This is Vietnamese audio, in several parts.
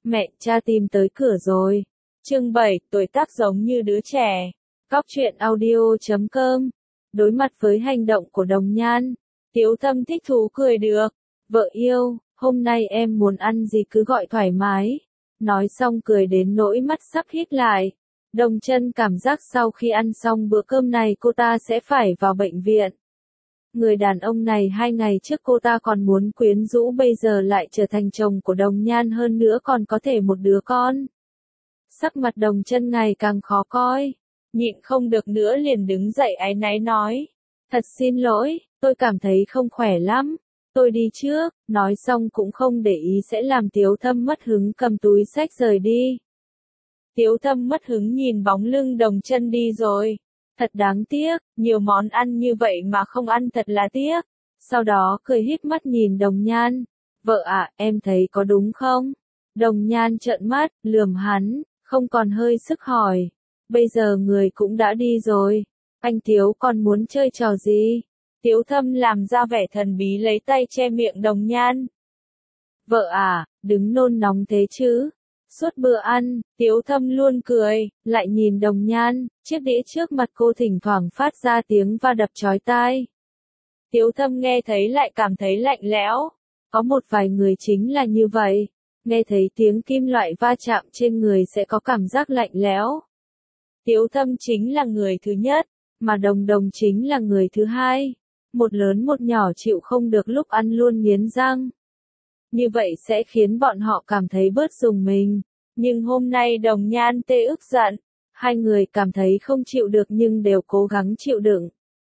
Mẹ, cha tìm tới cửa rồi. Chương 7, tuổi tác giống như đứa trẻ. Cóc truyện audio.com. Đối mặt với hành động của Đồng Nhan, Tiếu Thâm thích thú cười được. Vợ yêu, hôm nay em muốn ăn gì cứ gọi thoải mái. Nói xong cười đến nỗi mắt sắp híp lại. Đồng Chân cảm giác sau khi ăn xong bữa cơm này cô ta sẽ phải vào bệnh viện. Người đàn ông này 2 ngày trước cô ta còn muốn quyến rũ, bây giờ lại trở thành chồng của Đồng Nhan, hơn nữa còn có thể một đứa con. Sắc mặt Đồng Chân ngày càng khó coi, nhịn không được nữa liền đứng dậy áy náy nói. Thật xin lỗi, tôi cảm thấy không khỏe lắm, tôi đi trước. Nói xong cũng không để ý sẽ làm Tiếu Thâm mất hứng, cầm túi xách rời đi. Tiếu Thâm mất hứng nhìn bóng lưng Đồng Chân đi rồi. Thật đáng tiếc, nhiều món ăn như vậy mà không ăn thật là tiếc. Sau đó cười híp mắt nhìn Đồng Nhan. Vợ ạ, em thấy có đúng không? Đồng Nhan trợn mắt, lườm hắn, không còn hơi sức hỏi. Bây giờ người cũng đã đi rồi. Anh Tiếu còn muốn chơi trò gì? Tiếu Thâm làm ra vẻ thần bí lấy tay che miệng Đồng Nhan. Vợ à, đừng nôn nóng thế chứ. Suốt bữa ăn, Tiếu Thâm luôn cười, lại nhìn Đồng Nhan, chiếc đĩa trước mặt cô thỉnh thoảng phát ra tiếng va đập chói tai. Tiếu Thâm nghe thấy lại cảm thấy lạnh lẽo. Có một vài người chính là như vậy, nghe thấy tiếng kim loại va chạm trên người sẽ có cảm giác lạnh lẽo. Tiếu Thâm chính là người thứ nhất, mà Đồng Đồng chính là người thứ hai. Một lớn một nhỏ chịu không được lúc ăn luôn nghiến răng. Như vậy sẽ khiến bọn họ cảm thấy bớt rùng mình. Nhưng hôm nay Đồng Nhan tê ức giận. Hai người cảm thấy không chịu được nhưng đều cố gắng chịu đựng.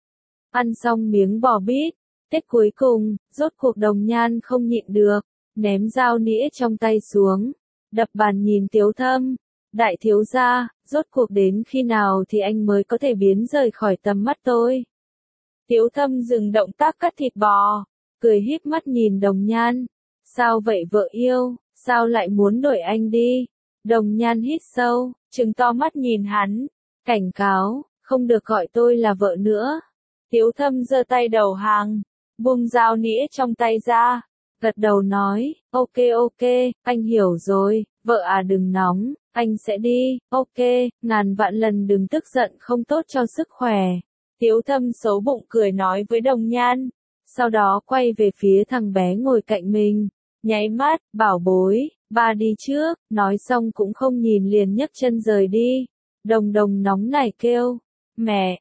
Ăn xong miếng bò bít tết cuối cùng, rốt cuộc Đồng Nhan không nhịn được, ném dao nĩa trong tay xuống, đập bàn nhìn Tiếu Thâm. Đại thiếu gia, rốt cuộc đến khi nào thì anh mới có thể biến rời khỏi tầm mắt tôi? Tiếu Thâm dừng động tác cắt thịt bò, cười híp mắt nhìn Đồng Nhan. Sao vậy vợ yêu, sao lại muốn đuổi anh đi? Đồng Nhan hít sâu, trừng to mắt nhìn hắn, cảnh cáo, không được gọi tôi là vợ nữa. Tiếu Thâm giơ tay đầu hàng, buông dao nĩa trong tay ra, gật đầu nói, ok, anh hiểu rồi, vợ à đừng nóng, anh sẽ đi, ok, ngàn vạn lần đừng tức giận, không tốt cho sức khỏe. Tiếu Thâm xấu bụng cười nói với Đồng Nhan, sau đó quay về phía thằng bé ngồi cạnh mình, nháy mắt, bảo bối, ba đi trước, nói xong cũng không nhìn liền nhấc chân rời đi. Đồng Đồng nóng nảy kêu, mẹ,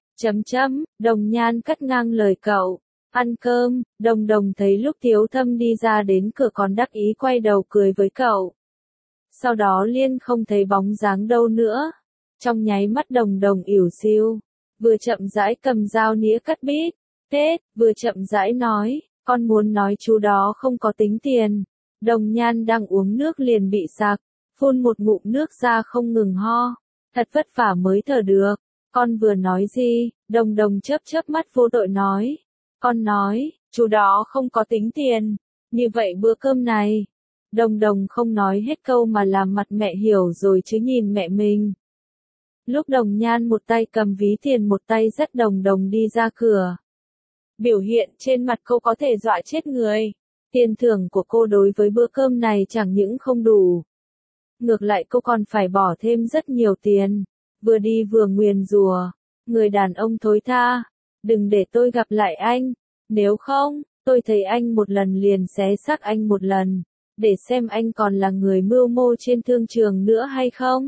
Đồng Nhan cắt ngang lời cậu, ăn cơm. Đồng Đồng thấy lúc Tiếu Thâm đi ra đến cửa còn đắc ý quay đầu cười với cậu. Sau đó liên không thấy bóng dáng đâu nữa. Trong nháy mắt Đồng Đồng ỉu xìu, vừa chậm rãi cầm dao nĩa cắt bít tết, vừa chậm rãi nói, con muốn nói chú đó không có tính tiền. Đồng Nhan đang uống nước liền bị sặc, phun một ngụm nước ra không ngừng ho. Thật vất vả mới thở được. Con vừa nói gì? Đồng Đồng chớp mắt vô tội nói. Con nói, chú đó không có tính tiền. Như vậy bữa cơm này. Đồng Đồng không nói hết câu mà làm mặt mẹ hiểu rồi chứ nhìn mẹ mình. Lúc Đồng Nhan một tay cầm ví tiền một tay dắt Đồng Đồng đi ra cửa. Biểu hiện trên mặt cô có thể dọa chết người. Tiền thưởng của cô đối với bữa cơm này chẳng những không đủ. Ngược lại cô còn phải bỏ thêm rất nhiều tiền. Vừa đi vừa nguyền rủa, người đàn ông thối tha, đừng để tôi gặp lại anh, nếu không, tôi thấy anh một lần liền xé xác anh một lần, để xem anh còn là người mưu mô trên thương trường nữa hay không.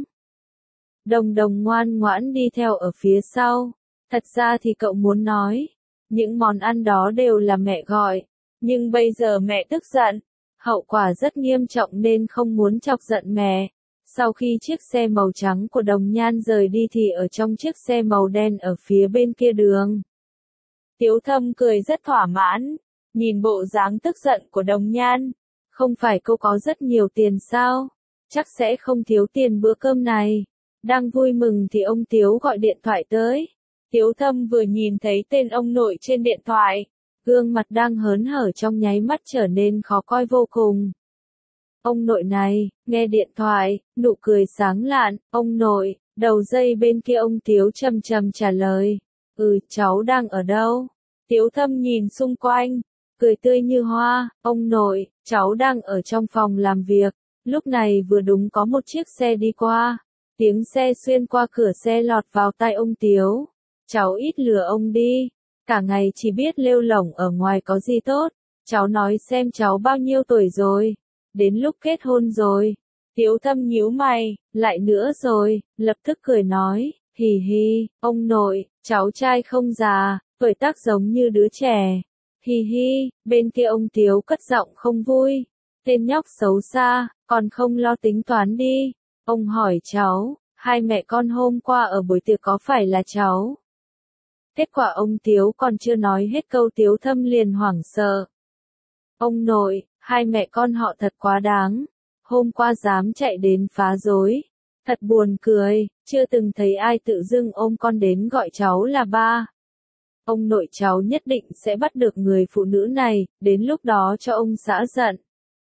Đồng Đồng ngoan ngoãn đi theo ở phía sau. Thật ra thì cậu muốn nói, những món ăn đó đều là mẹ gọi, nhưng bây giờ mẹ tức giận, hậu quả rất nghiêm trọng nên không muốn chọc giận mẹ. Sau khi chiếc xe màu trắng của Đồng Nhan rời đi thì ở trong chiếc xe màu đen ở phía bên kia đường. Tiếu Thâm cười rất thỏa mãn, nhìn bộ dáng tức giận của Đồng Nhan. Không phải cô có rất nhiều tiền sao? Chắc sẽ không thiếu tiền bữa cơm này. Đang vui mừng thì ông Tiếu gọi điện thoại tới. Tiếu Thâm vừa nhìn thấy tên ông nội trên điện thoại, gương mặt đang hớn hở trong nháy mắt trở nên khó coi vô cùng. Ông nội này, nghe điện thoại, nụ cười sáng lạn, ông nội, đầu dây bên kia ông Tiếu trầm trầm trả lời. Cháu đang ở đâu? Tiếu Thâm nhìn xung quanh, cười tươi như hoa, ông nội, cháu đang ở trong phòng làm việc. Lúc này vừa đúng có một chiếc xe đi qua. Tiếng xe xuyên qua cửa xe lọt vào tai ông Tiếu. Cháu ít lừa ông đi. Cả ngày chỉ biết lêu lổng ở ngoài có gì tốt. Cháu nói xem cháu bao nhiêu tuổi rồi. Đến lúc kết hôn rồi. Tiếu Thâm nhíu mày, lại nữa rồi, lập tức cười nói, hì hì, ông nội, cháu trai không già, tuổi tác giống như đứa trẻ. Hì hì, bên kia ông Tiếu cất giọng không vui. Tên nhóc xấu xa, còn không lo tính toán đi. Ông hỏi cháu, hai mẹ con hôm qua ở buổi tiệc có phải là cháu? Kết quả ông Tiếu còn chưa nói hết câu Tiếu Thâm liền hoảng sợ. Ông nội, hai mẹ con họ thật quá đáng. Hôm qua dám chạy đến phá rối. Thật buồn cười, chưa từng thấy ai tự dưng ôm con đến gọi cháu là ba. Ông nội cháu nhất định sẽ bắt được người phụ nữ này, đến lúc đó cho ông xã giận.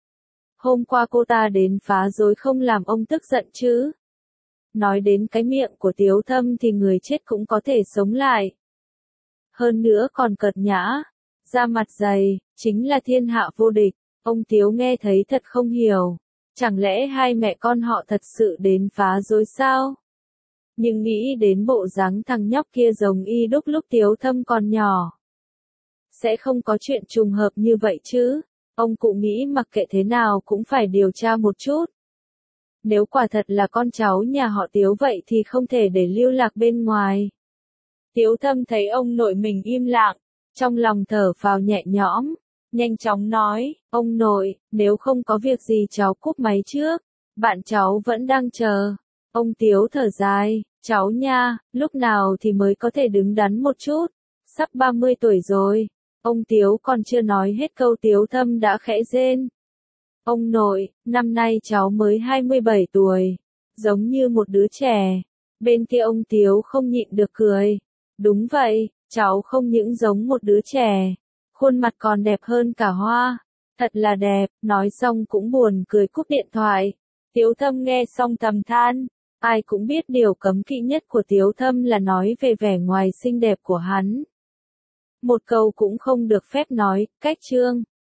Hôm qua cô ta đến phá rối không làm ông tức giận chứ. Nói đến cái miệng của Tiếu Thâm thì người chết cũng có thể sống lại. Hơn nữa còn cợt nhã, da mặt dày, chính là thiên hạ vô địch. Ông Tiếu nghe thấy thật không hiểu. Chẳng lẽ hai mẹ con họ thật sự đến phá rối sao? Nhưng nghĩ đến bộ dáng thằng nhóc kia giống y đúc lúc Tiếu Thâm còn nhỏ. Sẽ không có chuyện trùng hợp như vậy chứ. Ông cụ nghĩ mặc kệ thế nào cũng phải điều tra một chút. Nếu quả thật là con cháu nhà họ Tiếu vậy thì không thể để lưu lạc bên ngoài. Tiếu Thâm thấy ông nội mình im lặng, trong lòng thở phào nhẹ nhõm. Nhanh chóng nói, ông nội, nếu không có việc gì cháu cúp máy trước, bạn cháu vẫn đang chờ. Ông Tiếu thở dài, cháu nha, lúc nào thì mới có thể đứng đắn một chút, sắp 30 tuổi rồi. Ông Tiếu còn chưa nói hết câu Tiếu Thâm đã khẽ rên. Ông nội, năm nay cháu mới 27 tuổi, giống như một đứa trẻ. Bên kia ông Tiếu không nhịn được cười. Đúng vậy, cháu không những giống một đứa trẻ. Khuôn mặt còn đẹp hơn cả hoa. Thật là đẹp, nói xong cũng buồn cười cúp điện thoại. Tiếu Thâm nghe xong thầm than. Ai cũng biết điều cấm kỵ nhất của Tiếu Thâm là nói về vẻ ngoài xinh đẹp của hắn. Một câu cũng không được phép nói, cách chương.